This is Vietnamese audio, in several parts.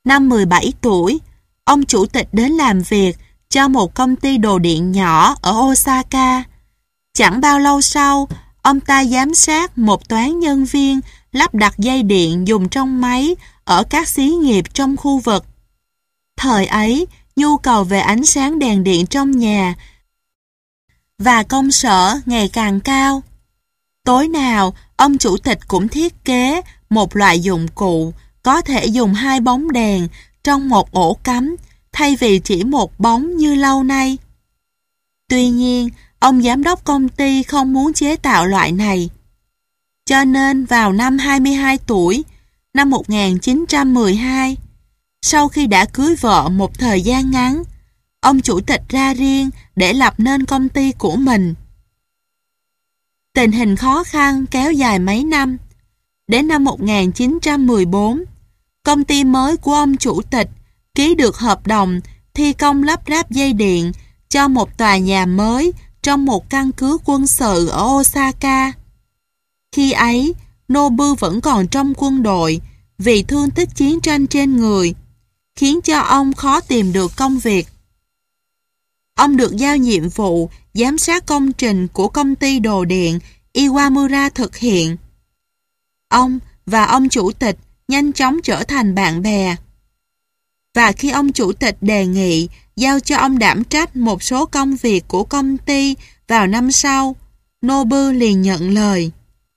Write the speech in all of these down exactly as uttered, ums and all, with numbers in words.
Năm mười bảy tuổi, ông chủ tịch đến làm việc cho một công ty đồ điện nhỏ ở Osaka. Chẳng bao lâu sau, ông ta giám sát một toán nhân viên lắp đặt dây điện dùng trong máy ở các xí nghiệp trong khu vực. Thời ấy, nhu cầu về ánh sáng đèn điện trong nhà và công sở ngày càng cao. Tối nào, ông chủ tịch cũng thiết kế một loại dụng cụ có thể dùng hai bóng đèn trong một ổ cắm thay vì chỉ một bóng như lâu nay. Tuy nhiên, ông giám đốc công ty không muốn chế tạo loại này. Cho nên vào năm hai mươi hai tuổi, năm một nghìn chín trăm mười hai, sau khi đã cưới vợ một thời gian ngắn, ông chủ tịch ra riêng để lập nên công ty của mình. Tình hình khó khăn kéo dài mấy năm. Đến năm một nghìn chín trăm mười bốn, công ty mới của ông chủ tịch ký được hợp đồng thi công lắp ráp dây điện cho một tòa nhà mới trong một căn cứ quân sự ở Osaka. Khi ấy, Nobu vẫn còn trong quân đội vì thương tích chiến tranh trên người, khiến cho ông khó tìm được công việc. Ông được giao nhiệm vụ giám sát công trình của công ty đồ điện Iwamura thực hiện. Ông và ông chủ tịch nhanh chóng trở thành bạn bè. Và khi ông chủ tịch đề nghị giao cho ông đảm trách một số công việc của công ty vào năm sau, Nobu liền nhận lời.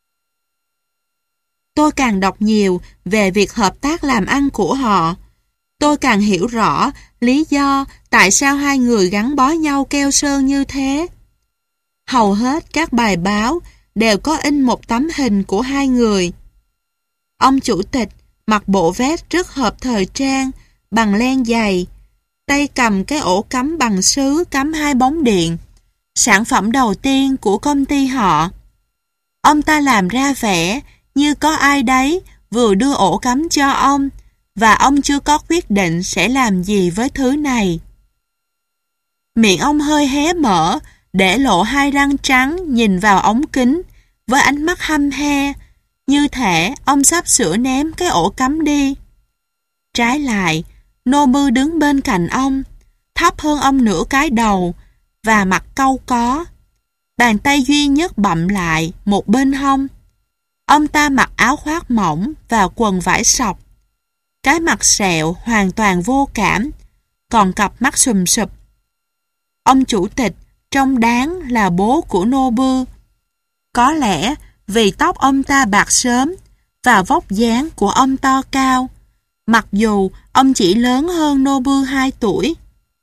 Tôi càng đọc nhiều về việc hợp tác làm ăn của họ, tôi càng hiểu rõ lý do tại sao hai người gắn bó nhau keo sơn như thế. Hầu hết các bài báo đều có in một tấm hình của hai người. Ông chủ tịch mặc bộ vest rất hợp thời trang, bằng len dày, tay cầm cái ổ cắm bằng sứ cắm hai bóng điện, sản phẩm đầu tiên của công ty họ. Ông ta làm ra vẻ như có ai đấy vừa đưa ổ cắm cho ông và ông chưa có quyết định sẽ làm gì với thứ này. Miệng ông hơi hé mở, để lộ hai răng trắng nhìn vào ống kính với ánh mắt hăm he, như thể ông sắp sửa ném cái ổ cắm đi. Trái lại, Nobu đứng bên cạnh ông, thấp hơn ông nửa cái đầu và mặt cau có. Bàn tay duy nhất bặm lại một bên hông. Ông ta mặc áo khoác mỏng và quần vải sọc. Cái mặt sẹo hoàn toàn vô cảm, còn cặp mắt sùm sụp. Ông chủ tịch trông đáng là bố của Nobu. Có lẽ vì tóc ông ta bạc sớm và vóc dáng của ông to cao, mặc dù ông chỉ lớn hơn Nobu hai tuổi.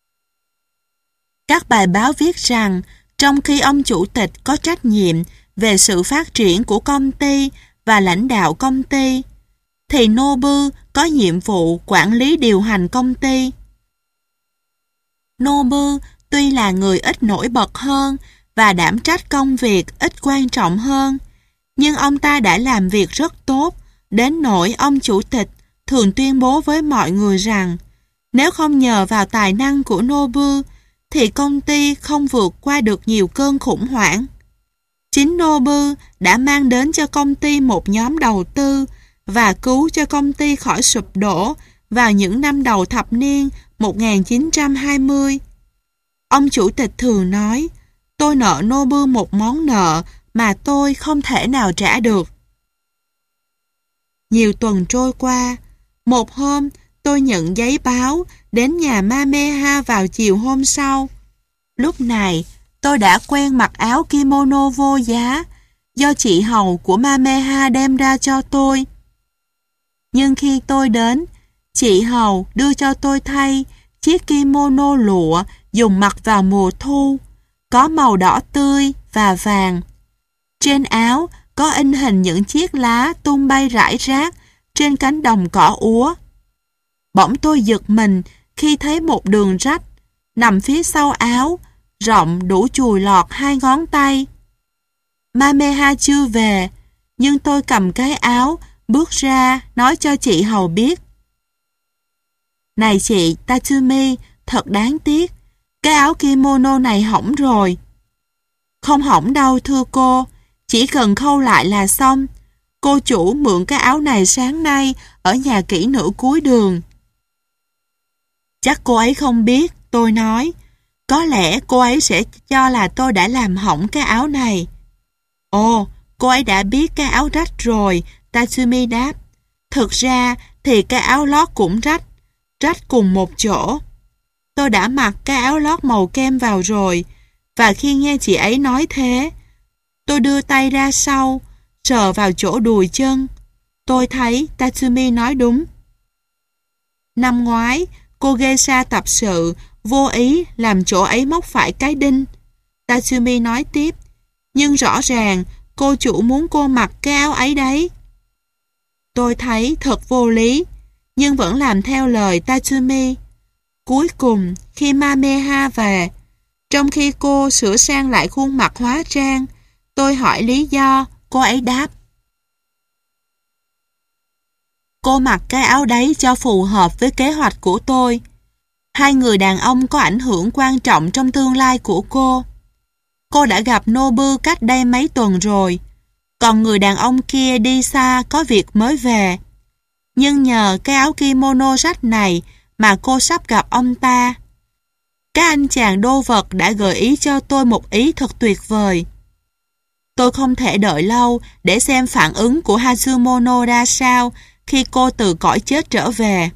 Các bài báo viết rằng trong khi ông chủ tịch có trách nhiệm về sự phát triển của công ty và lãnh đạo công ty, thì Nobu có nhiệm vụ quản lý điều hành công ty. Nobu tuy là người ít nổi bật hơn và đảm trách công việc ít quan trọng hơn, nhưng ông ta đã làm việc rất tốt, đến nỗi ông chủ tịch thường tuyên bố với mọi người rằng nếu không nhờ vào tài năng của Nobu thì công ty không vượt qua được nhiều cơn khủng hoảng. Chính Nobu đã mang đến cho công ty một nhóm đầu tư và cứu cho công ty khỏi sụp đổ vào những năm đầu thập niên một nghìn chín trăm hai mươi. Ông chủ tịch thường nói, tôi nợ Nobu một món nợ mà tôi không thể nào trả được. Nhiều tuần trôi qua, một hôm tôi nhận giấy báo đến nhà Mameha vào chiều hôm sau. Lúc này, tôi đã quen mặc áo kimono vô giá do chị hầu của Mameha đem ra cho tôi. Nhưng khi tôi đến, chị hầu đưa cho tôi thay chiếc kimono lụa dùng mặc vào mùa thu, có màu đỏ tươi và vàng. Trên áo có in hình những chiếc lá tung bay rải rác trên cánh đồng cỏ úa. Bỗng tôi giật mình khi thấy một đường rách nằm phía sau áo, rộng đủ chùi lọt hai ngón tay. Mameha chưa về, nhưng tôi cầm cái áo, bước ra nói cho chị hầu biết. Này chị Tatsumi, thật đáng tiếc, cái áo kimono này hỏng rồi. Không hỏng đâu thưa cô, chỉ cần khâu lại là xong. Cô chủ mượn cái áo này sáng nay ở nhà kỹ nữ cuối đường. Chắc cô ấy không biết, tôi nói. Có lẽ cô ấy sẽ cho là tôi đã làm hỏng cái áo này. Ồ, cô ấy đã biết cái áo rách rồi, Tatsumi đáp. Thực ra thì cái áo lót cũng rách, rách cùng một chỗ. Tôi đã mặc cái áo lót màu kem vào rồi, và khi nghe chị ấy nói thế, tôi đưa tay ra sau, sờ vào chỗ đùi chân. Tôi thấy Tatsumi nói đúng. Năm ngoái, cô geisha tập sự vô ý làm chỗ ấy móc phải cái đinh. Tatsumi nói tiếp, nhưng rõ ràng cô chủ muốn cô mặc cái áo ấy đấy. Tôi thấy thật vô lý, nhưng vẫn làm theo lời Tatsumi. Cuối cùng, khi Mameha về, trong khi cô sửa sang lại khuôn mặt hóa trang, tôi hỏi lý do, cô ấy đáp. Cô mặc cái áo đấy cho phù hợp với kế hoạch của tôi. Hai người đàn ông có ảnh hưởng quan trọng trong tương lai của cô. Cô đã gặp Nobu cách đây mấy tuần rồi, còn người đàn ông kia đi xa có việc mới về. Nhưng nhờ cái áo kimono rách này mà cô sắp gặp ông ta. Các anh chàng đô vật đã gợi ý cho tôi một ý thật tuyệt vời. Tôi không thể đợi lâu để xem phản ứng của Hazumono ra sao khi cô từ cõi chết trở về.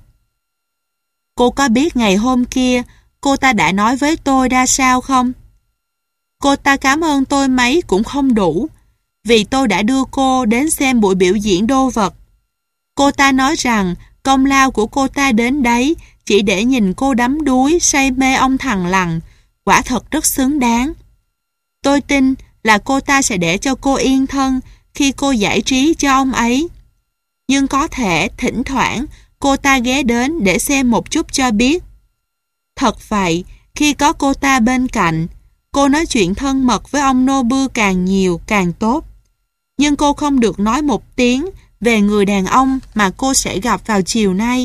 Cô có biết ngày hôm kia cô ta đã nói với tôi ra sao không? Cô ta cảm ơn tôi mấy cũng không đủ, vì tôi đã đưa cô đến xem buổi biểu diễn đô vật. Cô ta nói rằng công lao của cô ta đến đấy chỉ để nhìn cô đắm đuối say mê ông thằng lằn, quả thật rất xứng đáng. Tôi tin là cô ta sẽ để cho cô yên thân khi cô giải trí cho ông ấy. Nhưng có thể thỉnh thoảng cô ta ghé đến để xem một chút cho biết. Thật vậy, khi có cô ta bên cạnh, cô nói chuyện thân mật với ông Nobu càng nhiều càng tốt. Nhưng cô không được nói một tiếng về người đàn ông mà cô sẽ gặp vào chiều nay.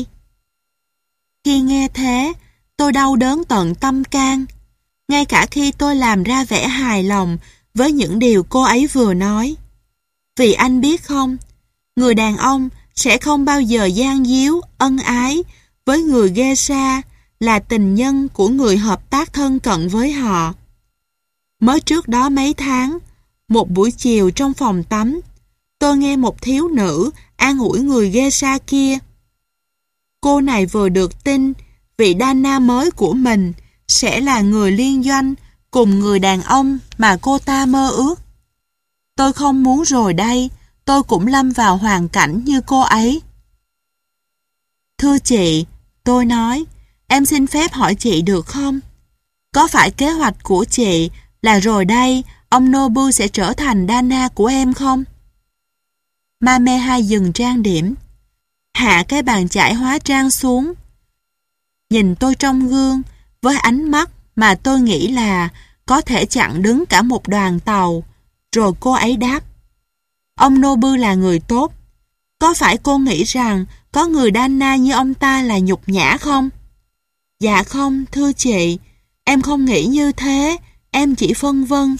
Khi nghe thế, tôi đau đớn tận tâm can. Ngay cả khi tôi làm ra vẻ hài lòng với những điều cô ấy vừa nói. Vì anh biết không, người đàn ông sẽ không bao giờ gian díu, ân ái với người geisha là tình nhân của người hợp tác thân cận với họ. Mới trước đó mấy tháng, một buổi chiều trong phòng tắm, tôi nghe một thiếu nữ an ủi người geisha kia. Cô này vừa được tin vị Dana mới của mình sẽ là người liên doanh cùng người đàn ông mà cô ta mơ ước. Tôi không muốn rồi đây, tôi cũng lâm vào hoàn cảnh như cô ấy. Thưa chị, tôi nói, em xin phép hỏi chị được không? Có phải kế hoạch của chị là rồi đây, ông Nobu sẽ trở thành Dana của em không? Mameha dừng trang điểm, hạ cái bàn chải hóa trang xuống, nhìn tôi trong gương với ánh mắt mà tôi nghĩ là có thể chặn đứng cả một đoàn tàu, rồi cô ấy đáp. Ông Nobu là người tốt. Có phải cô nghĩ rằng có người Dana như ông ta là nhục nhã không? Dạ không, thưa chị, em không nghĩ như thế, em chỉ phân vân.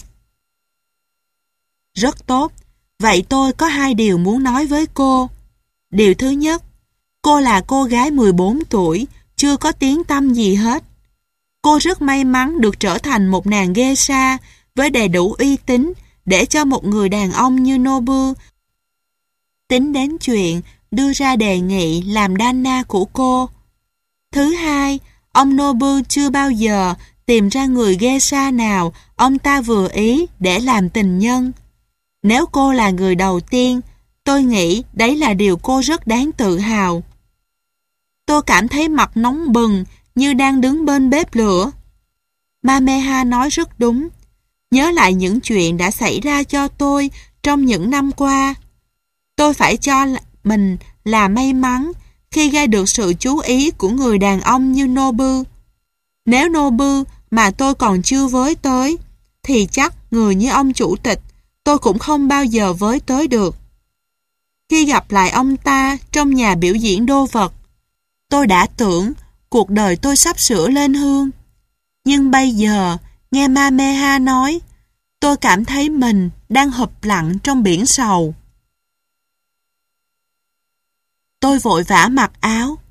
Rất tốt, vậy tôi có hai điều muốn nói với cô. Điều thứ nhất, cô là cô gái mười bốn tuổi, chưa có tiếng tăm gì hết. Cô rất may mắn được trở thành một nàng geisha với đầy đủ uy tín để cho một người đàn ông như Nobu tính đến chuyện đưa ra đề nghị làm Dana của cô. Thứ hai, ông Nobu chưa bao giờ tìm ra người geisha nào ông ta vừa ý để làm tình nhân. Nếu cô là người đầu tiên, tôi nghĩ đấy là điều cô rất đáng tự hào. Tôi cảm thấy mặt nóng bừng như đang đứng bên bếp lửa. Mameha nói rất đúng. Nhớ lại những chuyện đã xảy ra cho tôi trong những năm qua. Tôi phải cho mình là may mắn khi gây được sự chú ý của người đàn ông như Nobu. Nếu Nobu mà tôi còn chưa với tới, thì chắc người như ông chủ tịch tôi cũng không bao giờ với tới được. Khi gặp lại ông ta trong nhà biểu diễn đô vật, tôi đã tưởng cuộc đời tôi sắp sửa lên hương. Nhưng bây giờ, nghe Mameha nói, tôi cảm thấy mình đang hụp lặn trong biển sầu. Tôi vội vã mặc áo.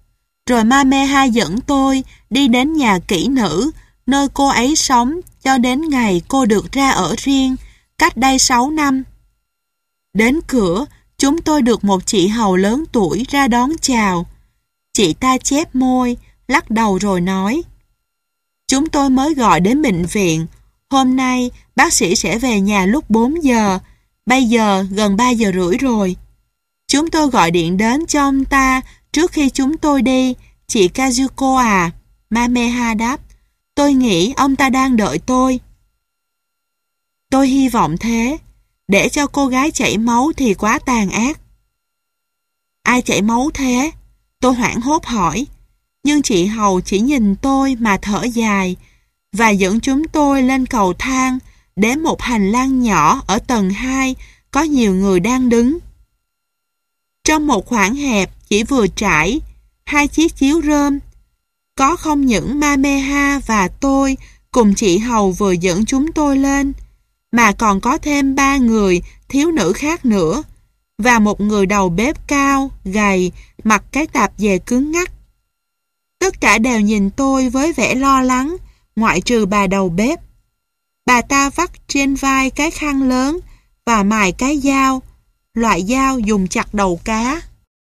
Rồi Mameha dẫn tôi đi đến nhà kỹ nữ, nơi cô ấy sống cho đến ngày cô được ra ở riêng, cách đây sáu năm. Đến cửa, chúng tôi được một chị hầu lớn tuổi ra đón chào. Chị ta chép môi, lắc đầu rồi nói: Chúng tôi mới gọi đến bệnh viện. Hôm nay, bác sĩ sẽ về nhà lúc bốn giờ. Bây giờ gần ba giờ rưỡi rồi. Chúng tôi gọi điện đến cho ông ta trước khi chúng tôi đi. Chị Kazuko à? Mameha đáp. Tôi nghĩ ông ta đang đợi tôi. Tôi hy vọng thế. Để cho cô gái chảy máu thì quá tàn ác. Ai chảy máu thế? Tôi hoảng hốt hỏi. Nhưng chị hầu chỉ nhìn tôi mà thở dài và dẫn chúng tôi lên cầu thang đến một hành lang nhỏ ở tầng hai có nhiều người đang đứng. Trong một khoảng hẹp chỉ vừa trải hai chiếc chiếu rơm, có không những Mameha và tôi cùng chị hầu vừa dẫn chúng tôi lên, mà còn có thêm ba người thiếu nữ khác nữa và một người đầu bếp cao, gầy, mặc cái tạp dề cứng ngắc. Tất cả đều nhìn tôi với vẻ lo lắng, ngoại trừ bà đầu bếp. Bà ta vắt trên vai cái khăn lớn và mài cái dao, loại dao dùng chặt đầu cá.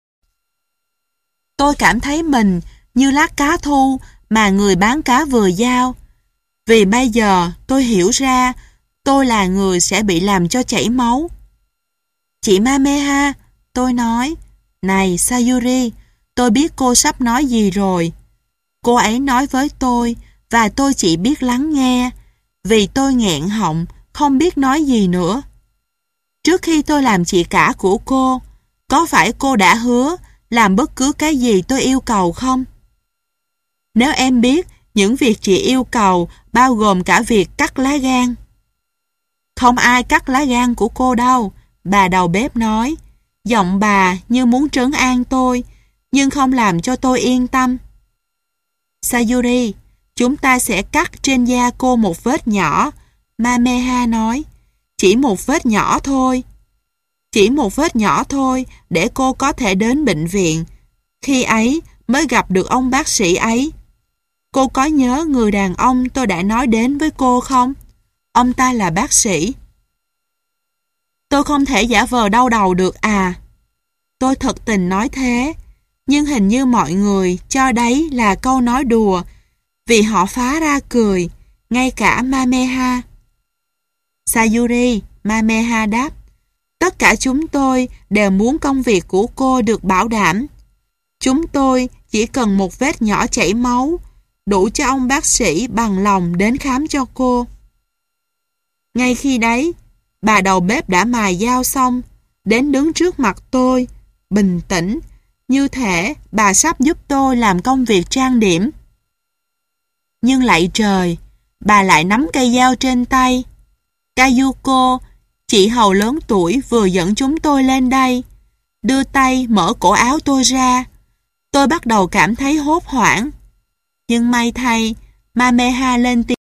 Tôi cảm thấy mình như lát cá thu mà người bán cá vừa giao. Vì bây giờ tôi hiểu ra tôi là người sẽ bị làm cho chảy máu. Chị Mameha, tôi nói. Này Sayuri, tôi biết cô sắp nói gì rồi. Cô ấy nói với tôi và tôi chỉ biết lắng nghe, vì tôi nghẹn họng, không biết nói gì nữa. Trước khi tôi làm chị cả của cô, có phải cô đã hứa làm bất cứ cái gì tôi yêu cầu không? Nếu em biết những việc chị yêu cầu bao gồm cả việc cắt lá gan. Không ai cắt lá gan của cô đâu, bà đầu bếp nói. Giọng bà như muốn trấn an tôi, nhưng không làm cho tôi yên tâm. Sayuri, chúng ta sẽ cắt trên da cô một vết nhỏ, Mameha nói. Chỉ một vết nhỏ thôi. Chỉ một vết nhỏ thôi để cô có thể đến bệnh viện. Khi ấy mới gặp được ông bác sĩ ấy. Cô có nhớ người đàn ông tôi đã nói đến với cô không? Ông ta là bác sĩ. Tôi không thể giả vờ đau đầu được à? Tôi thật tình nói thế, nhưng hình như mọi người cho đấy là câu nói đùa, vì họ phá ra cười, ngay cả Mameha. Sayuri, Mameha đáp, tất cả chúng tôi đều muốn công việc của cô được bảo đảm. Chúng tôi chỉ cần một vết nhỏ chảy máu, đủ cho ông bác sĩ bằng lòng đến khám cho cô. Ngay khi đấy, bà đầu bếp đã mài dao xong, đến đứng trước mặt tôi, bình tĩnh, như thể bà sắp giúp tôi làm công việc trang điểm. Nhưng lạy trời, bà lại nắm cây dao trên tay. Kayuko, chị hầu lớn tuổi vừa dẫn chúng tôi lên đây, đưa tay mở cổ áo tôi ra. Tôi bắt đầu cảm thấy hốt hoảng. Nhưng may thay, Mameha lên tiếng.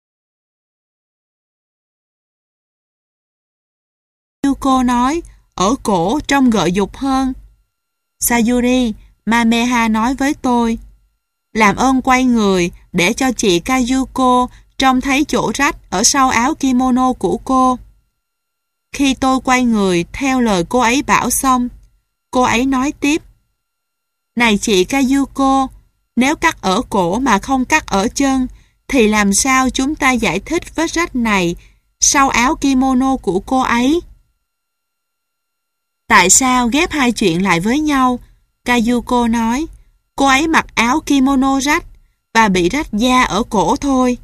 Kayuko nói, ở cổ trông gợi dục hơn. Sayuri, Mameha nói với tôi, làm ơn quay người để cho chị Kayuko trông thấy chỗ rách ở sau áo kimono của cô. Khi tôi quay người theo lời cô ấy bảo xong, cô ấy nói tiếp, này chị Kayuko, nếu cắt ở cổ mà không cắt ở chân, thì làm sao chúng ta giải thích vết rách này sau áo kimono của cô ấy? Tại sao ghép hai chuyện lại với nhau? Kayuko nói, cô ấy mặc áo kimono rách và bị rách da ở cổ thôi.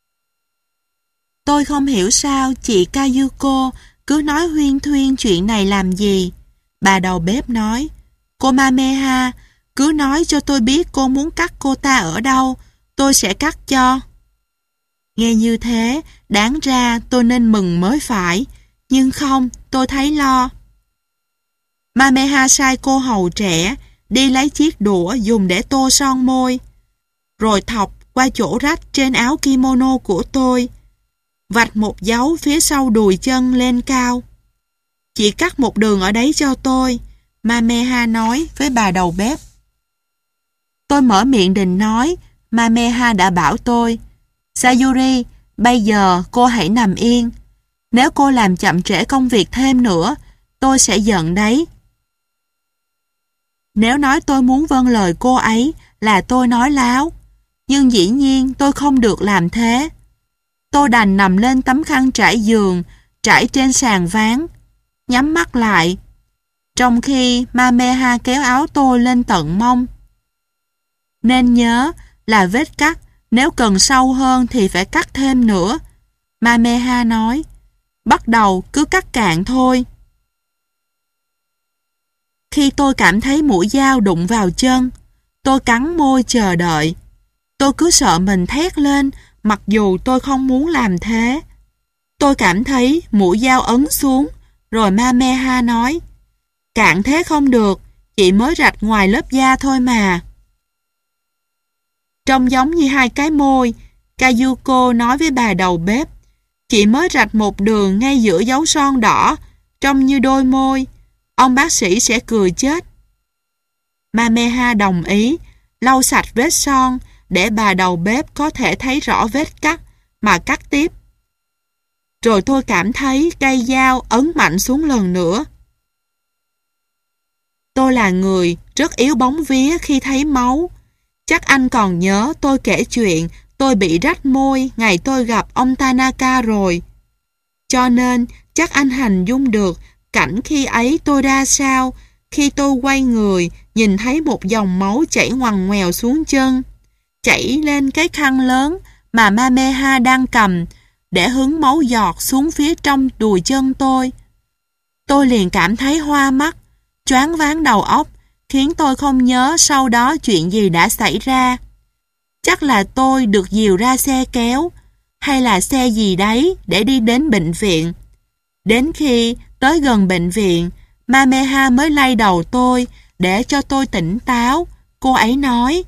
Tôi không hiểu sao chị Kayuko cứ nói huyên thuyên chuyện này làm gì. Bà đầu bếp nói, cô Mameha, cứ nói cho tôi biết cô muốn cắt cô ta ở đâu, tôi sẽ cắt cho. Nghe như thế, đáng ra tôi nên mừng mới phải, nhưng không, tôi thấy lo. Mameha sai cô hầu trẻ đi lấy chiếc đũa dùng để tô son môi, rồi thọc qua chỗ rách trên áo kimono của tôi, vạch một dấu phía sau đùi chân lên cao. Chỉ cắt một đường ở đấy cho tôi, Mameha nói với bà đầu bếp. Tôi Tôi mở miệng định nói, Mameha đã bảo tôi, Sayuri, bây giờ cô hãy nằm yên. Nếu cô làm chậm trễ công việc thêm nữa, tôi sẽ giận đấy. Nếu nói tôi muốn vâng lời cô ấy là tôi nói láo, nhưng dĩ nhiên tôi không được làm thế. Tôi đành nằm lên tấm khăn trải giường, trải trên sàn ván, nhắm mắt lại, trong khi Mameha kéo áo tôi lên tận mông. Nên nhớ là vết cắt, nếu cần sâu hơn thì phải cắt thêm nữa. Mameha nói, bắt đầu cứ cắt cạn thôi. Khi tôi cảm thấy mũi dao đụng vào chân, tôi cắn môi chờ đợi. Tôi cứ sợ mình thét lên, mặc dù tôi không muốn làm thế. Tôi cảm thấy mũi dao ấn xuống, rồi Mameha nói, cạn thế không được, chị mới rạch ngoài lớp da thôi mà. Trông giống như hai cái môi, Kayuko nói với bà đầu bếp, chị mới rạch một đường ngay giữa dấu son đỏ, trông như đôi môi. Ông bác sĩ sẽ cười chết. Mameha đồng ý, lau sạch vết son để bà đầu bếp có thể thấy rõ vết cắt mà cắt tiếp. Rồi tôi cảm thấy cây dao ấn mạnh xuống lần nữa. Tôi là người rất yếu bóng vía khi thấy máu. Chắc anh còn nhớ tôi kể chuyện tôi bị rách môi ngày tôi gặp ông Tanaka rồi. Cho nên chắc anh hình dung được cảnh khi ấy tôi ra sao khi tôi quay người nhìn thấy một dòng máu chảy ngoằn ngoèo xuống chân, chảy lên cái khăn lớn mà Mameha đang cầm để hứng máu giọt xuống phía trong đùi chân tôi. Tôi liền cảm thấy hoa mắt, choáng váng đầu óc, khiến tôi không nhớ sau đó chuyện gì đã xảy ra. Chắc là tôi được dìu ra xe kéo, hay là xe gì đấy để đi đến bệnh viện. Đến khi tới gần bệnh viện, Mameha mới lay đầu tôi để cho tôi tỉnh táo. Cô ấy nói,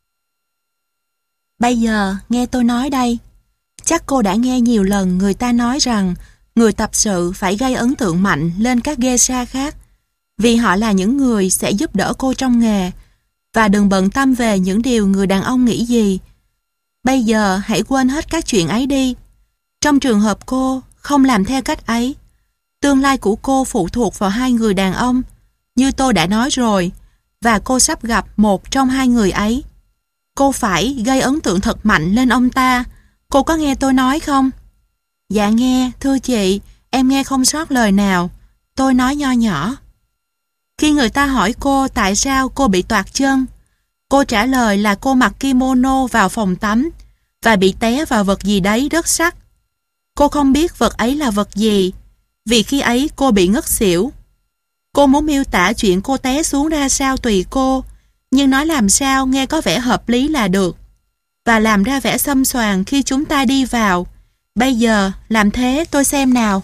bây giờ nghe tôi nói đây. Chắc cô đã nghe nhiều lần người ta nói rằng người tập sự phải gây ấn tượng mạnh lên các geisha khác, vì họ là những người sẽ giúp đỡ cô trong nghề. Và đừng bận tâm về những điều người đàn ông nghĩ gì. Bây giờ hãy quên hết các chuyện ấy đi. Trong trường hợp cô không làm theo cách ấy, tương lai của cô phụ thuộc vào hai người đàn ông, như tôi đã nói rồi, và cô sắp gặp một trong hai người ấy. Cô phải gây ấn tượng thật mạnh lên ông ta. Cô có nghe tôi nói không? Dạ nghe, thưa chị, em nghe không sót lời nào. Tôi nói nho nhỏ. Khi người ta hỏi cô tại sao cô bị toạc chân, cô trả lời là cô mặc kimono vào phòng tắm và bị té vào vật gì đấy rất sắc. Cô không biết vật ấy là vật gì, vì khi ấy cô bị ngất xỉu. Cô muốn miêu tả chuyện cô té xuống ra sao tùy cô, nhưng nói làm sao nghe có vẻ hợp lý là được. Và làm ra vẻ xâm xoàng khi chúng ta đi vào. Bây giờ làm thế tôi xem nào.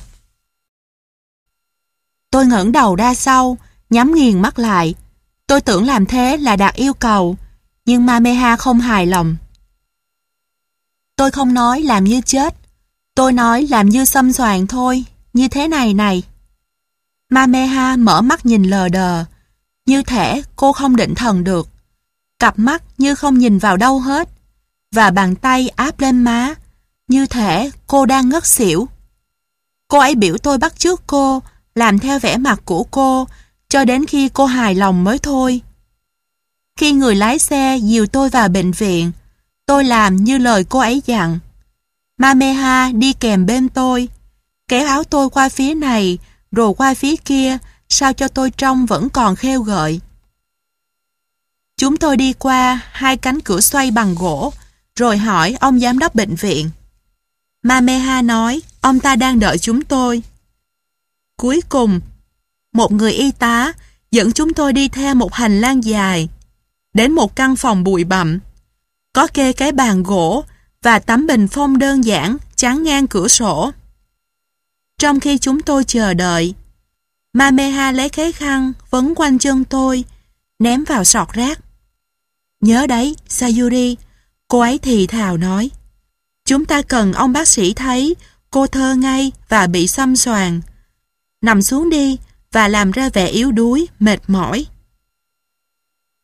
Tôi ngẩng đầu ra sau, nhắm nghiền mắt lại. Tôi tưởng làm thế là đạt yêu cầu, nhưng Mameha không hài lòng. Tôi không nói làm như chết, tôi nói làm như xâm xoàng thôi, như thế này này. Mameha mở mắt nhìn lờ đờ, như thể cô không định thần được. Cặp mắt như không nhìn vào đâu hết, và bàn tay áp lên má, như thể cô đang ngất xỉu. Cô ấy biểu tôi bắt chước cô, làm theo vẻ mặt của cô, cho đến khi cô hài lòng mới thôi. Khi người lái xe dìu tôi vào bệnh viện, tôi làm như lời cô ấy dặn. Mameha đi kèm bên tôi, kéo áo tôi qua phía này, rồi qua phía kia, sao cho tôi trông vẫn còn khêu gợi. Chúng tôi đi qua hai cánh cửa xoay bằng gỗ, rồi hỏi ông giám đốc bệnh viện. Mameha nói ông ta đang đợi chúng tôi. Cuối cùng, một người y tá dẫn chúng tôi đi theo một hành lang dài, đến một căn phòng bụi bặm, có kê cái bàn gỗ và tấm bình phong đơn giản chắn ngang cửa sổ. Trong khi chúng tôi chờ đợi, Mameha lấy cái khăn vấn quanh chân tôi, ném vào sọt rác. Nhớ đấy, Sayuri, cô ấy thì thào nói. Chúng ta cần ông bác sĩ thấy cô thơ ngây và bị xăm xoàng. Nằm xuống đi và làm ra vẻ yếu đuối, mệt mỏi.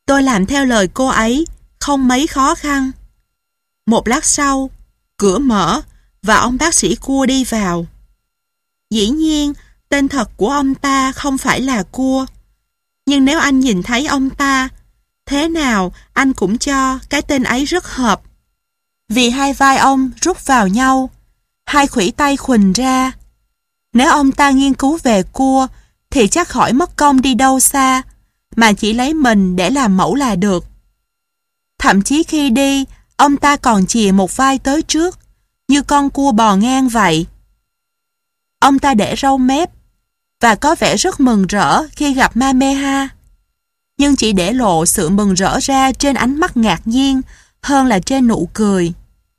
Tôi làm theo lời cô ấy, không mấy khó khăn. Một lát sau, cửa mở và ông bác sĩ Cua đi vào. Dĩ nhiên, tên thật của ông ta không phải là Cua. Nhưng nếu anh nhìn thấy ông ta, thế nào anh cũng cho cái tên ấy rất hợp. Vì hai vai ông rút vào nhau, hai khuỷu tay khuỳnh ra. Nếu ông ta nghiên cứu về Cua, thì chắc khỏi mất công đi đâu xa, mà chỉ lấy mình để làm mẫu là được. Thậm chí khi đi, ông ta còn chìa một vai tới trước, như con cua bò ngang vậy. Ông ta để râu mép, và có vẻ rất mừng rỡ khi gặp Mameha, nhưng chỉ để lộ sự mừng rỡ ra trên ánh mắt ngạc nhiên hơn là trên nụ cười.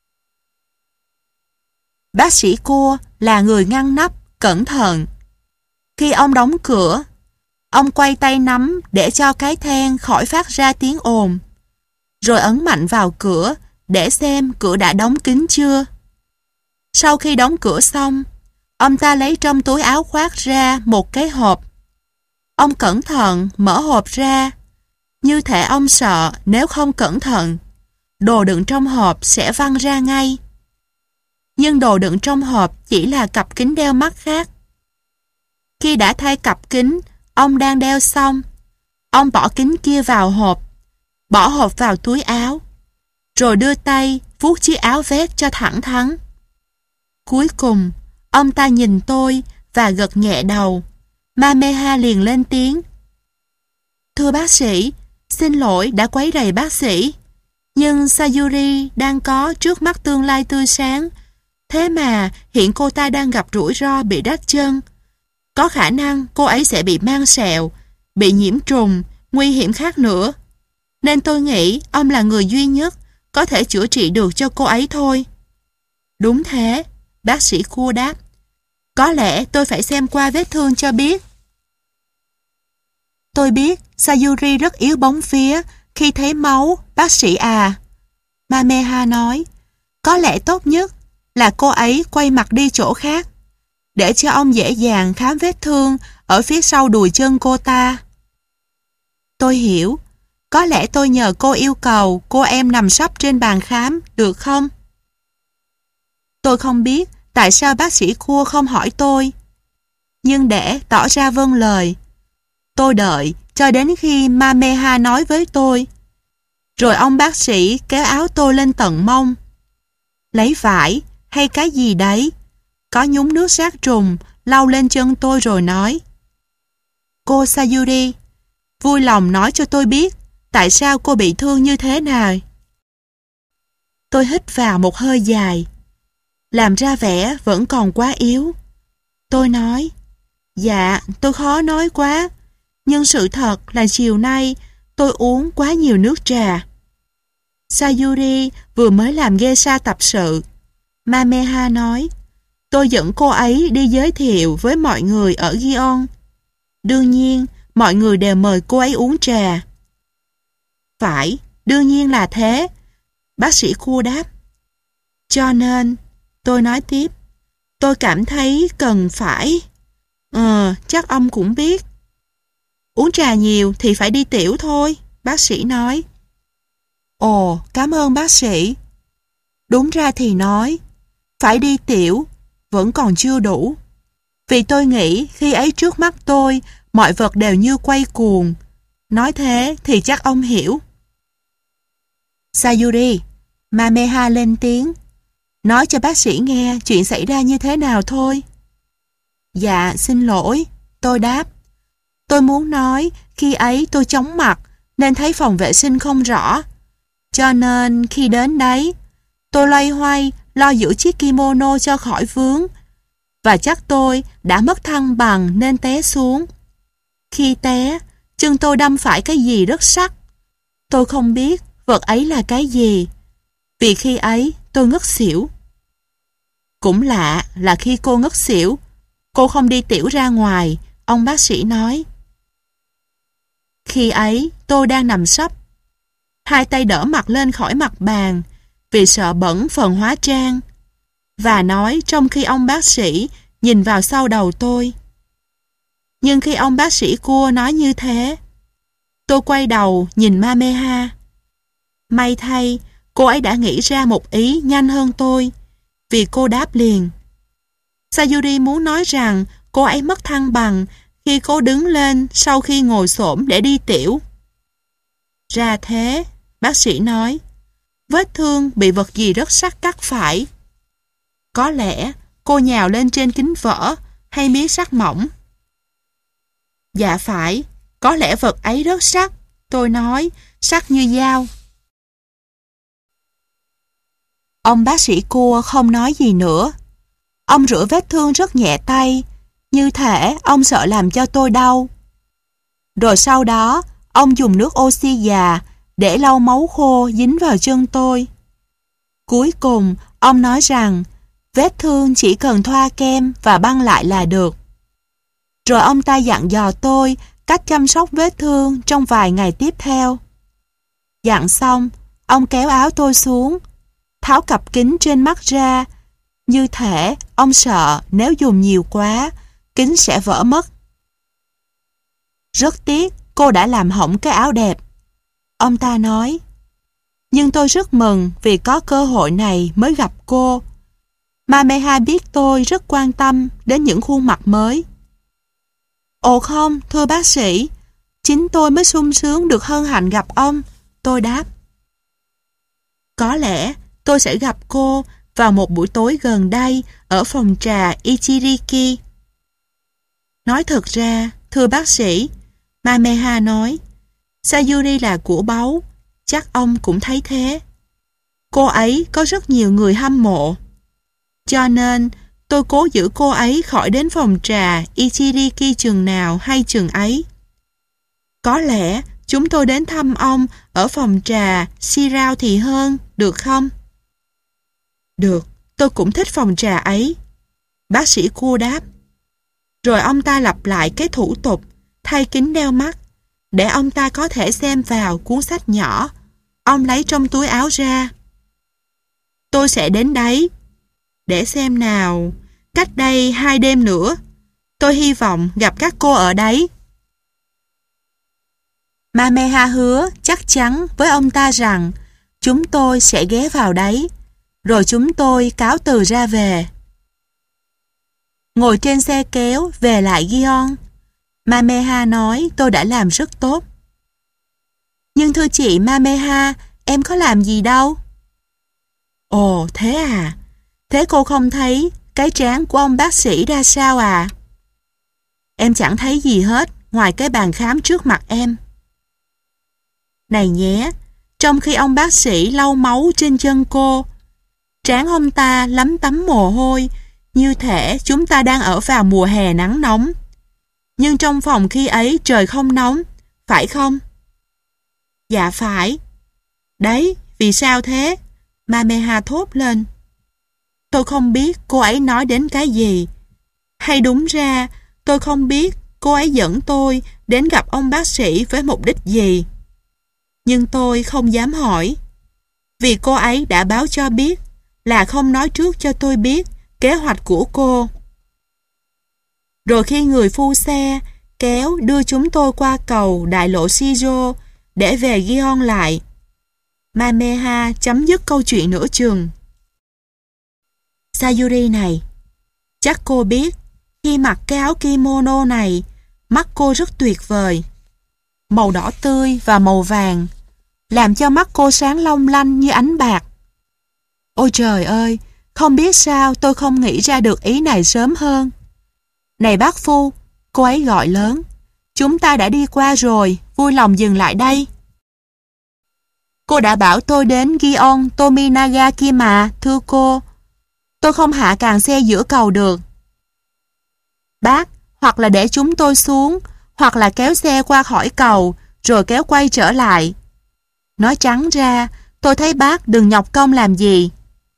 Bác sĩ Cua là người ngăn nắp, cẩn thận. Khi ông đóng cửa, ông quay tay nắm để cho cái then khỏi phát ra tiếng ồn, rồi ấn mạnh vào cửa để xem cửa đã đóng kín chưa. Sau khi đóng cửa xong, ông ta lấy trong túi áo khoác ra một cái hộp. Ông cẩn thận mở hộp ra, như thể ông sợ nếu không cẩn thận, đồ đựng trong hộp sẽ văng ra ngay. Nhưng đồ đựng trong hộp chỉ là cặp kính đeo mắt khác. Khi đã thay cặp kính, ông đang đeo xong, ông bỏ kính kia vào hộp, bỏ hộp vào túi áo, rồi đưa tay vuốt chiếc áo vest cho thẳng thắn. Cuối cùng, ông ta nhìn tôi và gật nhẹ đầu. Mameha liền lên tiếng. Thưa bác sĩ, xin lỗi đã quấy rầy bác sĩ, nhưng Sayuri đang có trước mắt tương lai tươi sáng, thế mà hiện cô ta đang gặp rủi ro bị rách chân. Có khả năng cô ấy sẽ bị mang sẹo, bị nhiễm trùng, nguy hiểm khác nữa. Nên tôi nghĩ ông là người duy nhất có thể chữa trị được cho cô ấy thôi. Đúng thế, bác sĩ Cua đáp. Có lẽ tôi phải xem qua vết thương cho biết. Tôi biết Sayuri rất yếu bóng vía khi thấy máu, bác sĩ à. Mameha nói, có lẽ tốt nhất là cô ấy quay mặt đi chỗ khác, để cho ông dễ dàng khám vết thương ở phía sau đùi chân cô ta. Tôi hiểu, có lẽ tôi nhờ cô yêu cầu cô em nằm sấp trên bàn khám, được không? Tôi không biết tại sao bác sĩ Cua không hỏi tôi, nhưng để tỏ ra vâng lời, tôi đợi cho đến khi Mameha nói với tôi. Rồi ông bác sĩ kéo áo tôi lên tận mông, lấy vải hay cái gì đấy, có nhúng nước sát trùng, lau lên chân tôi rồi nói. Cô Sayuri, vui lòng nói cho tôi biết tại sao cô bị thương như thế nào. Tôi hít vào một hơi dài, làm ra vẻ vẫn còn quá yếu. Tôi nói, dạ, tôi khó nói quá, nhưng sự thật là chiều nay tôi uống quá nhiều nước trà. Sayuri vừa mới làm geisha tập sự. Mameha nói, tôi dẫn cô ấy đi giới thiệu với mọi người ở Gion. Đương nhiên, mọi người đều mời cô ấy uống trà. Phải, đương nhiên là thế, bác sĩ Cua đáp. Cho nên, tôi nói tiếp, tôi cảm thấy cần phải... Ờ, chắc ông cũng biết. Uống trà nhiều thì phải đi tiểu thôi, bác sĩ nói. Ồ, cảm ơn bác sĩ. Đúng ra thì nói, phải đi tiểu vẫn còn chưa đủ. Vì tôi nghĩ khi ấy trước mắt tôi, mọi vật đều như quay cuồng. Nói thế thì chắc ông hiểu. Sayuri, Mameha lên tiếng. Nói cho bác sĩ nghe chuyện xảy ra như thế nào thôi. Dạ, xin lỗi, tôi đáp. Tôi muốn nói khi ấy tôi chóng mặt nên thấy phòng vệ sinh không rõ. Cho nên khi đến đấy, tôi loay hoay lo giữ chiếc kimono cho khỏi vướng. Và chắc tôi đã mất thăng bằng nên té xuống. Khi té, chân tôi đâm phải cái gì rất sắc. Tôi không biết vật ấy là cái gì, vì khi ấy tôi ngất xỉu. Cũng lạ là khi cô ngất xỉu, cô không đi tiểu ra ngoài, ông bác sĩ nói. Khi ấy tôi đang nằm sấp, hai tay đỡ mặt lên khỏi mặt bàn vì sợ bẩn phần hóa trang, và nói trong khi ông bác sĩ nhìn vào sau đầu tôi. Nhưng khi ông bác sĩ Cua nói như thế, Tôi quay đầu nhìn Mameha. May thay, cô ấy đã nghĩ ra một ý nhanh hơn tôi, vì cô đáp liền. Sayuri muốn nói rằng cô ấy mất thăng bằng khi cô đứng lên sau khi ngồi xổm để đi tiểu. Ra thế, bác sĩ nói. Vết thương bị vật gì rất sắc cắt phải. Có lẽ cô nhào lên trên kính vỡ hay miếng sắt mỏng. Dạ phải, có lẽ vật ấy rất sắc, tôi nói, sắc như dao. Ông bác sĩ cua không nói gì nữa. Ông rửa vết thương rất nhẹ tay, như thể ông sợ làm cho tôi đau. Rồi sau đó, ông dùng nước oxy già để lau máu khô dính vào chân tôi. Cuối cùng, ông nói rằng vết thương chỉ cần thoa kem và băng lại là được. Rồi ông ta dặn dò tôi cách chăm sóc vết thương trong vài ngày tiếp theo. Dặn xong, ông kéo áo tôi xuống, tháo cặp kính trên mắt ra, như thể ông sợ nếu dùng nhiều quá, kính sẽ vỡ mất. Rất tiếc cô đã làm hỏng cái áo đẹp, ông ta nói. Nhưng tôi rất mừng vì có cơ hội này mới gặp cô. Mameha biết tôi rất quan tâm đến những khuôn mặt mới. Ồ không, thưa bác sĩ, chính tôi mới sung sướng được hân hạnh gặp ông, tôi đáp. Có lẽ tôi sẽ gặp cô vào một buổi tối gần đây ở phòng trà Ichiriki. Nói thật ra, thưa bác sĩ, Mameha nói, Sayuri là của báu, chắc ông cũng thấy thế. Cô ấy có rất nhiều người hâm mộ. Cho nên, tôi cố giữ cô ấy khỏi đến phòng trà Ichiriki chừng nào hay chừng ấy. Có lẽ chúng tôi đến thăm ông ở phòng trà Shirao thì hơn, được không? Được, tôi cũng thích phòng trà ấy. Bác sĩ cua đáp. Rồi ông ta lặp lại cái thủ tục thay kính đeo mắt để ông ta có thể xem vào cuốn sách nhỏ ông lấy trong túi áo ra. Tôi sẽ đến đấy. Để xem nào, cách đây hai đêm nữa. Tôi hy vọng gặp các cô ở đấy. Mameha hứa chắc chắn với ông ta rằng chúng tôi sẽ ghé vào đấy. Rồi chúng tôi cáo từ ra về. Ngồi trên xe kéo về lại Gion, Mameha nói tôi đã làm rất tốt. Nhưng thưa chị Mameha, em có làm gì đâu. Ồ, thế à? Thế cô không thấy cái trán của ông bác sĩ ra sao à? Em chẳng thấy gì hết ngoài cái bàn khám trước mặt em. Này nhé, trong khi ông bác sĩ lau máu trên chân cô, trán ông ta lấm tấm mồ hôi, như thể chúng ta đang ở vào mùa hè nắng nóng. Nhưng trong phòng khi ấy trời không nóng, phải không? Dạ phải. Đấy, vì sao thế? Mameha thốt lên. Tôi không biết cô ấy nói đến cái gì. Hay đúng ra, tôi không biết cô ấy dẫn tôi đến gặp ông bác sĩ với mục đích gì. Nhưng tôi không dám hỏi. Vì cô ấy đã báo cho biết là không nói trước cho tôi biết kế hoạch của cô. Rồi khi người phu xe kéo đưa chúng tôi qua cầu đại lộ Shijo để về Gion lại, Mameha chấm dứt câu chuyện nửa chừng. Sayuri này, chắc cô biết khi mặc cái áo kimono này, mắt cô rất tuyệt vời. Màu đỏ tươi và màu vàng làm cho mắt cô sáng long lanh như ánh bạc. Ôi trời ơi, không biết sao tôi không nghĩ ra được ý này sớm hơn. Này bác Phu, cô ấy gọi lớn. Chúng ta đã đi qua rồi, vui lòng dừng lại đây. Cô đã bảo tôi đến Gion Tominaga kia mà, thưa cô. Tôi không hạ càng xe giữa cầu được. Bác, hoặc là để chúng tôi xuống, hoặc là kéo xe qua khỏi cầu, rồi kéo quay trở lại. Nói trắng ra, tôi thấy bác đừng nhọc công làm gì.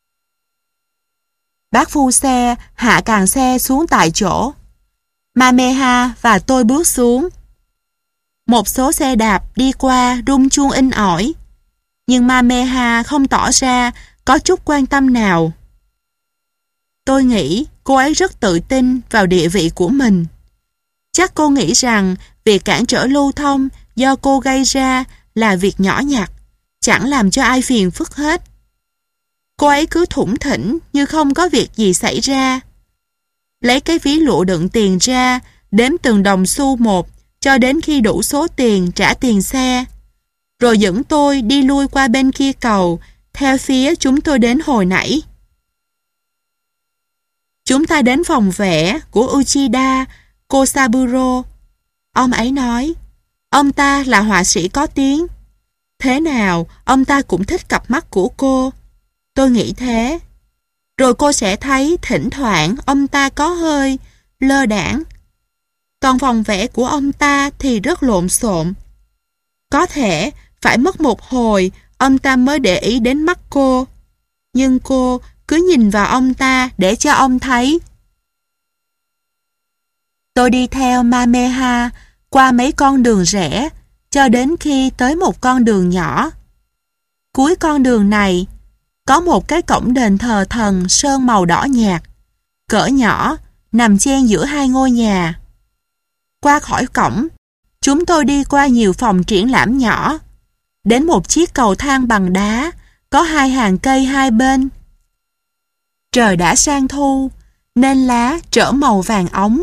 Bác phu xe hạ càng xe xuống tại chỗ. Mameha và tôi bước xuống. Một số xe đạp đi qua rung chuông inh ỏi, nhưng Mameha không tỏ ra có chút quan tâm nào. Tôi nghĩ cô ấy rất tự tin vào địa vị của mình. Chắc cô nghĩ rằng việc cản trở lưu thông do cô gây ra là việc nhỏ nhặt, chẳng làm cho ai phiền phức hết. Cô ấy cứ thủng thỉnh như không có việc gì xảy ra. Lấy cái ví lụa đựng tiền ra, đếm từng đồng xu một cho đến khi đủ số tiền trả tiền xe. Rồi dẫn tôi đi lui qua bên kia cầu, theo phía chúng tôi đến hồi nãy. Chúng ta đến phòng vẽ của Uchida Kosaburo. Ông ấy nói, ông ta là họa sĩ có tiếng. Thế nào, ông ta cũng thích cặp mắt của cô. Tôi nghĩ thế. Rồi cô sẽ thấy thỉnh thoảng ông ta có hơi lơ đãng. Còn phòng vẽ của ông ta thì rất lộn xộn. Có thể phải mất một hồi ông ta mới để ý đến mắt cô. Nhưng cô cứ nhìn vào ông ta để cho ông thấy. Tôi đi theo Mameha qua mấy con đường rẽ cho đến khi tới một con đường nhỏ. Cuối con đường này có một cái cổng đền thờ thần sơn màu đỏ nhạt, cỡ nhỏ, nằm chen giữa hai ngôi nhà. Qua khỏi cổng, chúng tôi đi qua nhiều phòng triển lãm nhỏ, đến một chiếc cầu thang bằng đá, có hai hàng cây hai bên. Trời đã sang thu, nên lá trở màu vàng óng.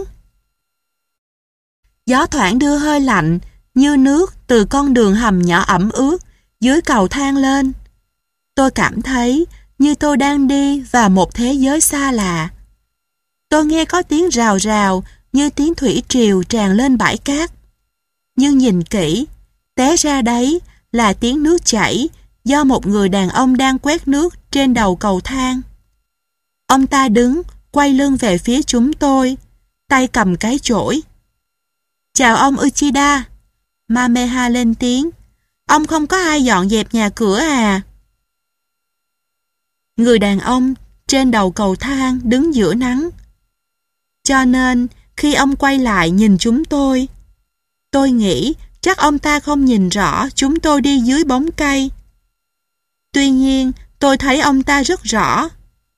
Gió thoảng đưa hơi lạnh như nước từ con đường hầm nhỏ ẩm ướt dưới cầu thang lên. Tôi cảm thấy như tôi đang đi vào một thế giới xa lạ. Tôi nghe có tiếng rào rào như tiếng thủy triều tràn lên bãi cát. Nhưng nhìn kỹ, té ra đấy là tiếng nước chảy do một người đàn ông đang quét nước trên đầu cầu thang. Ông ta đứng, quay lưng về phía chúng tôi, tay cầm cái chổi. Chào ông Uchida. Mameha lên tiếng. Ông không có ai dọn dẹp nhà cửa à? Người đàn ông trên đầu cầu thang đứng giữa nắng. Cho nên khi ông quay lại nhìn chúng tôi, tôi nghĩ chắc ông ta không nhìn rõ chúng tôi đi dưới bóng cây. Tuy nhiên tôi thấy ông ta rất rõ.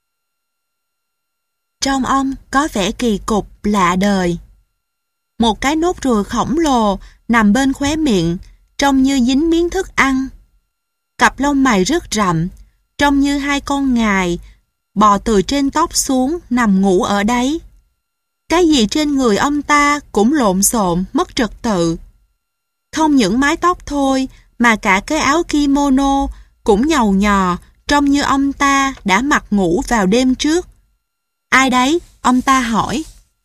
Trong ông có vẻ kỳ cục lạ đời. Một cái nốt ruồi khổng lồ nằm bên khóe miệng, trông như dính miếng thức ăn. Cặp lông mày rất rậm, trông như hai con ngài bò từ trên tóc xuống nằm ngủ ở đấy. Cái gì trên người ông ta cũng lộn xộn, mất trật tự. Không những mái tóc thôi, mà cả cái áo kimono cũng nhàu nhò, trông như ông ta đã mặc ngủ vào đêm trước. Ai đấy? Ông ta hỏi.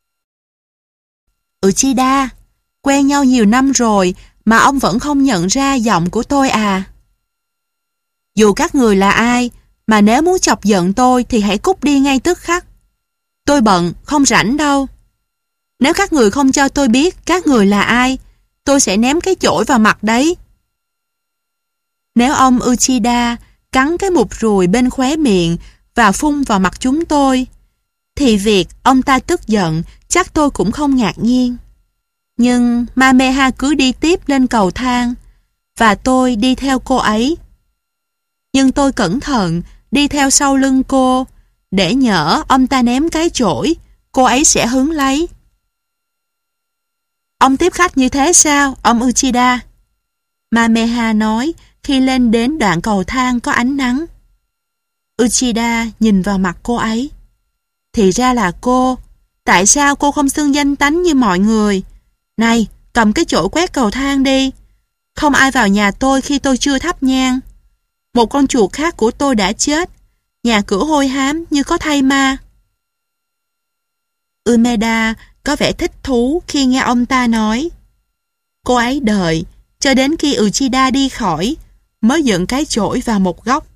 Uchida, quen nhau nhiều năm rồi mà ông vẫn không nhận ra giọng của tôi à? Dù các người là ai, mà nếu muốn chọc giận tôi thì hãy cút đi ngay tức khắc. Tôi bận, không rảnh đâu. Nếu các người không cho tôi biết các người là ai, tôi sẽ ném cái chổi vào mặt đấy. Nếu ông Uchida cắn cái mụt ruồi bên khóe miệng và phun vào mặt chúng tôi, thì việc ông ta tức giận chắc tôi cũng không ngạc nhiên. Nhưng Mameha cứ đi tiếp lên cầu thang, và tôi đi theo cô ấy. Nhưng tôi cẩn thận đi theo sau lưng cô, để nhỡ ông ta ném cái chổi, cô ấy sẽ hứng lấy. Ông tiếp khách như thế sao, ông Uchida? Mameha nói khi lên đến đoạn cầu thang có ánh nắng. Uchida nhìn vào mặt cô ấy. Thì ra là cô. Tại sao cô không xưng danh tánh như mọi người? Này, cầm cái chổi quét cầu thang đi. Không ai vào nhà tôi khi tôi chưa thắp nhang. Một con chuột khác của tôi đã chết. Nhà cửa hôi hám như có thây ma. Umeda có vẻ thích thú khi nghe ông ta nói. Cô ấy đợi cho đến khi Uchida đi khỏi mới dựng cái chổi vào một góc.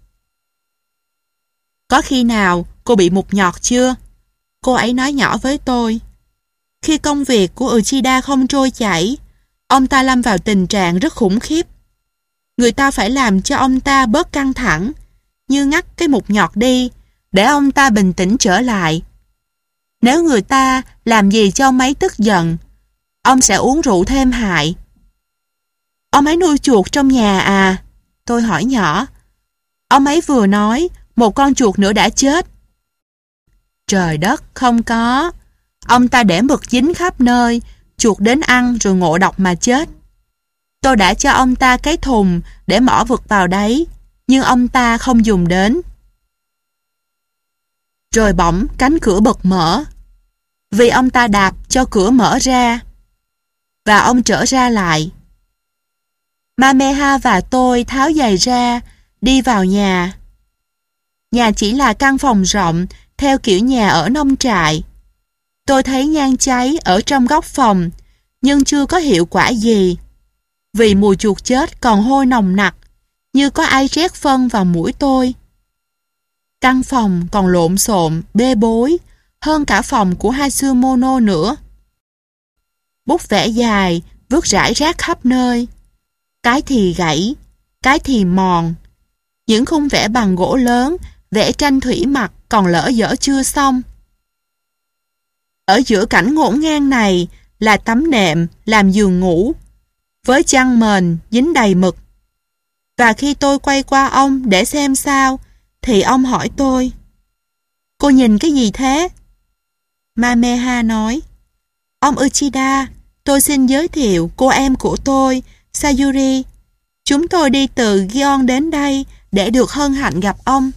Có khi nào cô bị mụt nhọt chưa? Cô ấy nói nhỏ với tôi. Khi công việc của Uchida không trôi chảy, ông ta lâm vào tình trạng rất khủng khiếp. Người ta phải làm cho ông ta bớt căng thẳng, như ngắt cái mụt nhọt đi, để ông ta bình tĩnh trở lại. Nếu người ta làm gì cho ông ấy tức giận, ông sẽ uống rượu thêm hại. Ông ấy nuôi chuột trong nhà à? Tôi hỏi nhỏ. Ông ấy vừa nói, một con chuột nữa đã chết. Trời đất, không có. Ông ta để mực dính khắp nơi, chuột đến ăn rồi ngộ độc mà chết. Tôi đã cho ông ta cái thùng để mỏ vật vào đấy, nhưng ông ta không dùng đến. Rồi bỗng cánh cửa bật mở, vì ông ta đạp cho cửa mở ra, và ông trở ra lại. Mameha và tôi tháo giày ra, đi vào nhà. Nhà chỉ là căn phòng rộng, theo kiểu nhà ở nông trại. Tôi thấy nhang cháy ở trong góc phòng, nhưng chưa có hiệu quả gì, vì mùi chuột chết còn hôi nồng nặc, như có ai rét phân vào mũi tôi. Căn phòng còn lộn xộn, bê bối, hơn cả phòng của Hatsumono nữa. Bút vẽ dài, vứt rải rác khắp nơi. Cái thì gãy, cái thì mòn. Những khung vẽ bằng gỗ lớn, vẽ tranh thủy mặc còn lỡ dở chưa xong. Ở giữa cảnh ngổn ngang này là tấm nệm làm giường ngủ, với chăn mền dính đầy mực. Và khi tôi quay qua ông để xem sao, thì ông hỏi tôi: "Cô nhìn cái gì thế?" Mameha nói: "Ông Uchida, tôi xin giới thiệu cô em của tôi, Sayuri. Chúng tôi đi từ Gion đến đây để được hân hạnh gặp ông."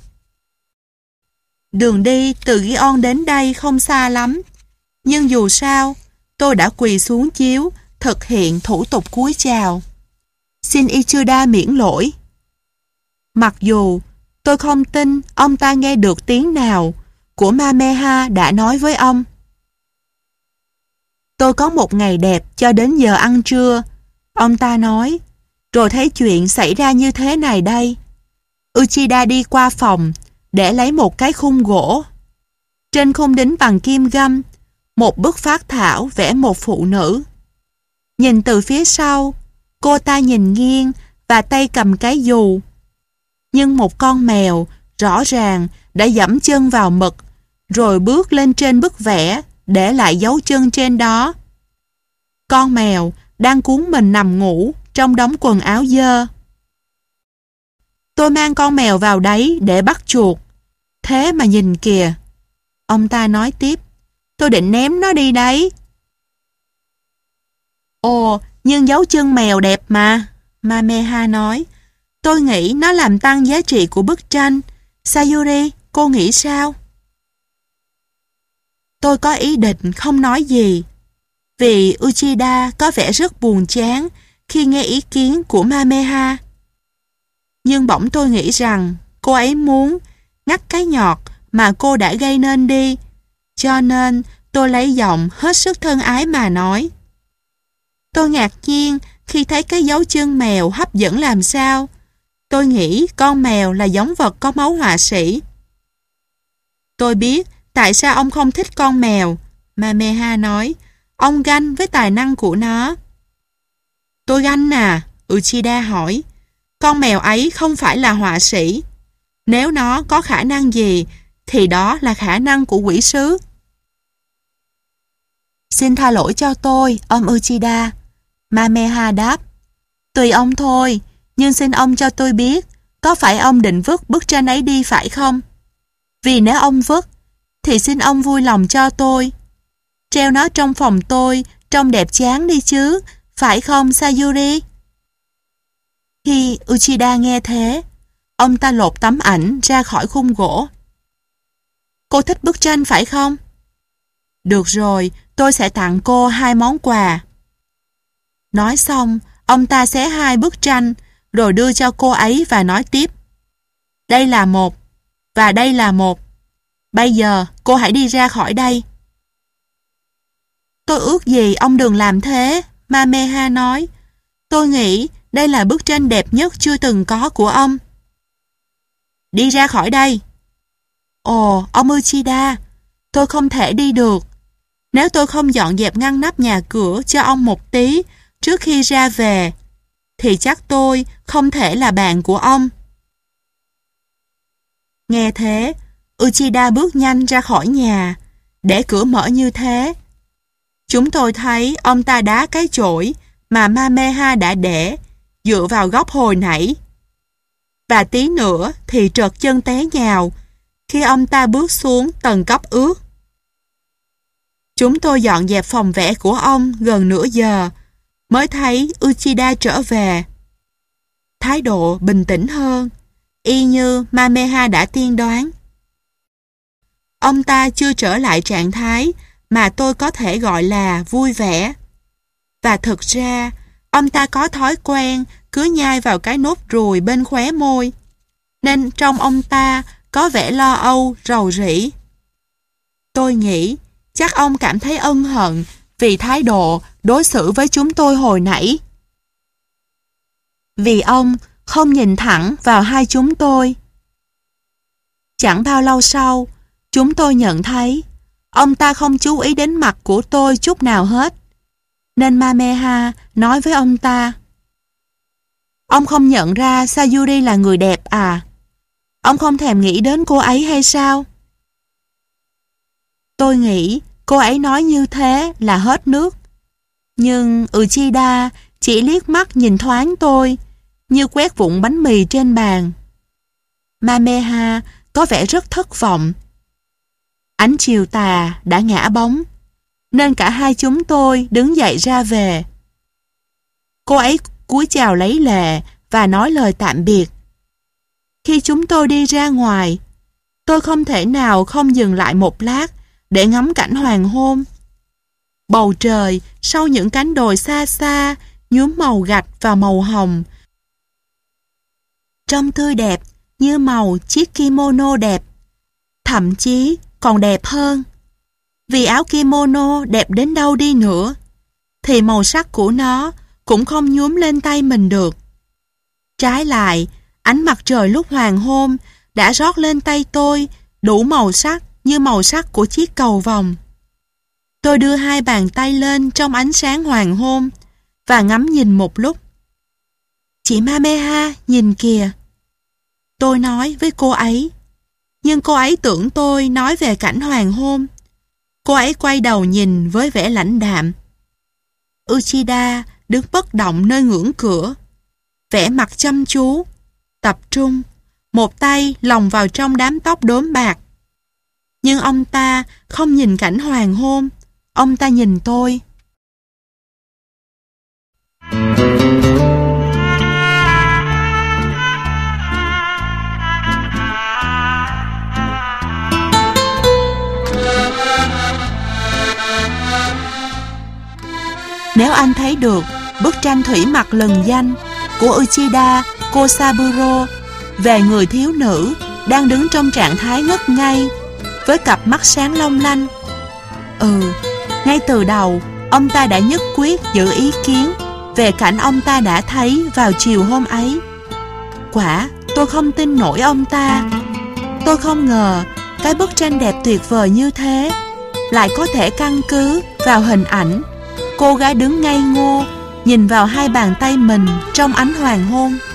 Đường đi từ Gion đến đây không xa lắm, nhưng dù sao, tôi đã quỳ xuống chiếu, thực hiện thủ tục cúi chào. "Xin Ichida miễn lỗi." Mặc dù tôi không tin ông ta nghe được tiếng nào của Mameha đã nói với ông. "Tôi có một ngày đẹp cho đến giờ ăn trưa," ông ta nói, "rồi thấy chuyện xảy ra như thế này đây." Uchida đi qua phòng để lấy một cái khung gỗ. Trên khung đính bằng kim găm, một bức phác thảo vẽ một phụ nữ. Nhìn từ phía sau, cô ta nhìn nghiêng và tay cầm cái dù. Nhưng một con mèo rõ ràng đã dẫm chân vào mực, rồi bước lên trên bức vẽ, để lại dấu chân trên đó. Con mèo đang cuốn mình nằm ngủ trong đống quần áo dơ. "Tôi mang con mèo vào đấy để bắt chuột. Thế mà nhìn kìa," ông ta nói tiếp, "tôi định ném nó đi đấy." "Ồ, nhưng dấu chân mèo đẹp mà," Mameha nói. "Tôi nghĩ nó làm tăng giá trị của bức tranh. Sayuri, cô nghĩ sao?" Tôi có ý định không nói gì, vì Uchida có vẻ rất buồn chán khi nghe ý kiến của Mameha. Nhưng bỗng tôi nghĩ rằng cô ấy muốn ngắt cái nhọt mà cô đã gây nên đi, cho nên tôi lấy giọng hết sức thân ái mà nói: "Tôi ngạc nhiên khi thấy cái dấu chân mèo hấp dẫn làm sao. Tôi nghĩ con mèo là giống vật có máu họa sĩ." "Tôi biết tại sao ông không thích con mèo," Mameha nói. "Ông ganh với tài năng của nó." "Tôi ganh à?" Uchida hỏi. "Con mèo ấy không phải là họa sĩ. Nếu nó có khả năng gì, thì đó là khả năng của quỷ sứ." "Xin tha lỗi cho tôi, ông Uchida," Mameha đáp. "Tùy ông thôi, nhưng xin ông cho tôi biết, có phải ông định vứt bức tranh ấy đi phải không? Vì nếu ông vứt, thì xin ông vui lòng cho tôi. Treo nó trong phòng tôi, trông đẹp chán đi chứ, phải không Sayuri?" Khi Uchida nghe thế, ông ta lột tấm ảnh ra khỏi khung gỗ. "Cô thích bức tranh phải không? Được rồi, tôi sẽ tặng cô hai món quà." Nói xong, ông ta xé hai bức tranh, rồi đưa cho cô ấy và nói tiếp: "Đây là một, và đây là một. Bây giờ cô hãy đi ra khỏi đây." "Tôi ước gì ông đừng làm thế," Mameha nói. "Tôi nghĩ đây là bức tranh đẹp nhất chưa từng có của ông." "Đi ra khỏi đây." "Ồ, ông Uchida, tôi không thể đi được. Nếu tôi không dọn dẹp ngăn nắp nhà cửa cho ông một tí trước khi ra về, thì chắc tôi không thể là bạn của ông." Nghe thế, Uchida bước nhanh ra khỏi nhà, để cửa mở như thế. Chúng tôi thấy ông ta đá cái chổi mà Mameha đã để dựa vào góc hồi nãy. Và tí nữa thì trật chân té nhào khi ông ta bước xuống tầng cấp ướt. Chúng tôi dọn dẹp phòng vẽ của ông gần nửa giờ, mới thấy Uchida trở về. Thái độ bình tĩnh hơn, y như Mameha đã tiên đoán. Ông ta chưa trở lại trạng thái mà tôi có thể gọi là vui vẻ. Và thực ra, ông ta có thói quen cứ nhai vào cái nốt ruồi bên khóe môi, nên trong ông ta có vẻ lo âu, rầu rĩ. Tôi nghĩ chắc ông cảm thấy ân hận vì thái độ đối xử với chúng tôi hồi nãy. Vì ông không nhìn thẳng vào hai chúng tôi. Chẳng bao lâu sau, chúng tôi nhận thấy ông ta không chú ý đến mặt của tôi chút nào hết. Nên Mameha nói với ông ta: "Ông không nhận ra Sayuri là người đẹp à? Ông không thèm nghĩ đến cô ấy hay sao?" Tôi nghĩ cô ấy nói như thế là hết nước. Nhưng Uchida chỉ liếc mắt nhìn thoáng tôi, như quét vụn bánh mì trên bàn. Mameha có vẻ rất thất vọng. Ánh chiều tà đã ngã bóng, nên cả hai chúng tôi đứng dậy ra về. Cô ấy cúi chào lấy lệ và nói lời tạm biệt. Khi chúng tôi đi ra ngoài, tôi không thể nào không dừng lại một lát để ngắm cảnh hoàng hôn. Bầu trời sau những cánh đồi xa xa nhuốm màu gạch và màu hồng, trông tươi đẹp như màu chiếc kimono đẹp, thậm chí còn đẹp hơn. Vì áo kimono đẹp đến đâu đi nữa, thì màu sắc của nó cũng không nhuốm lên tay mình được. Trái lại, ánh mặt trời lúc hoàng hôn đã rót lên tay tôi đủ màu sắc như màu sắc của chiếc cầu vồng. Tôi đưa hai bàn tay lên trong ánh sáng hoàng hôn và ngắm nhìn một lúc. "Chị Mameha, nhìn kìa," tôi nói với cô ấy. Nhưng cô ấy tưởng tôi nói về cảnh hoàng hôn. Cô ấy quay đầu nhìn với vẻ lãnh đạm. Uchida đứng bất động nơi ngưỡng cửa, vẻ mặt chăm chú, tập trung, một tay lồng vào trong đám tóc đốm bạc. Nhưng ông ta không nhìn cảnh hoàng hôn, ông ta nhìn tôi. Nếu anh thấy được bức tranh thủy mặc lừng danh của Uchida Kosaburo về người thiếu nữ đang đứng trong trạng thái ngất ngây với cặp mắt sáng long lanh. Ừ, ngay từ đầu ông ta đã nhất quyết giữ ý kiến về cảnh ông ta đã thấy vào chiều hôm ấy. Quả tôi không tin nổi ông ta. Tôi không ngờ cái bức tranh đẹp tuyệt vời như thế lại có thể căn cứ vào hình ảnh cô gái đứng ngây ngô nhìn vào hai bàn tay mình trong ánh hoàng hôn.